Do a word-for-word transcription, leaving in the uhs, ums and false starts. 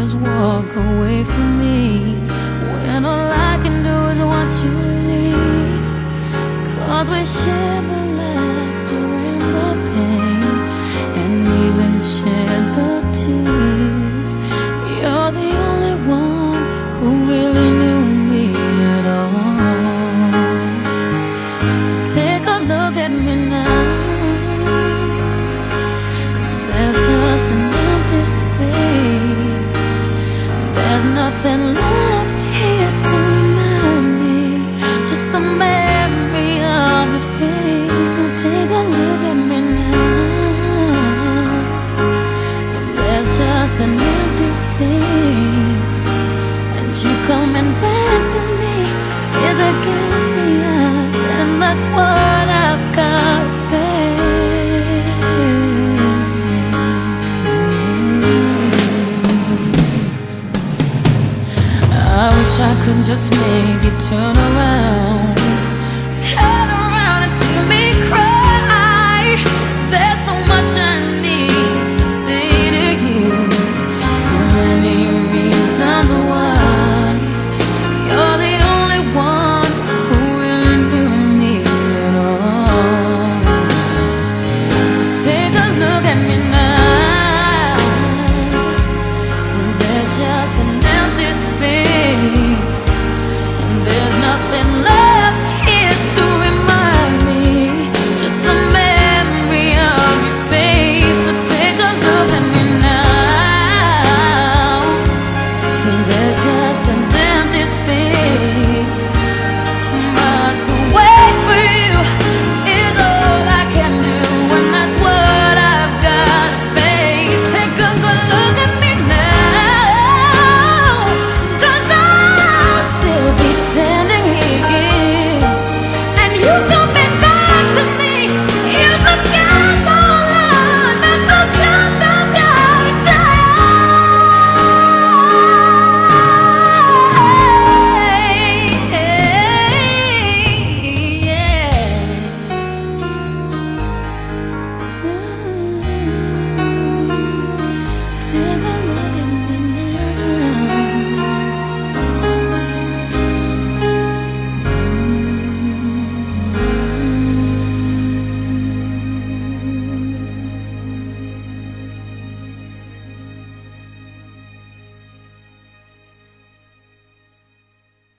just walk away from me, when all I can do is watch you leave. Cause we share the laughter and the pain, and even share the tears. You're the only one who really knew me at all. So take a look at me now, cause there's just an empty space. There's nothing left here to remind me, just the memory of your face. So take a look at me now, there's just an empty space, and you coming back to me is against the odds, and that's what I've got to face. I wish I could just make you turn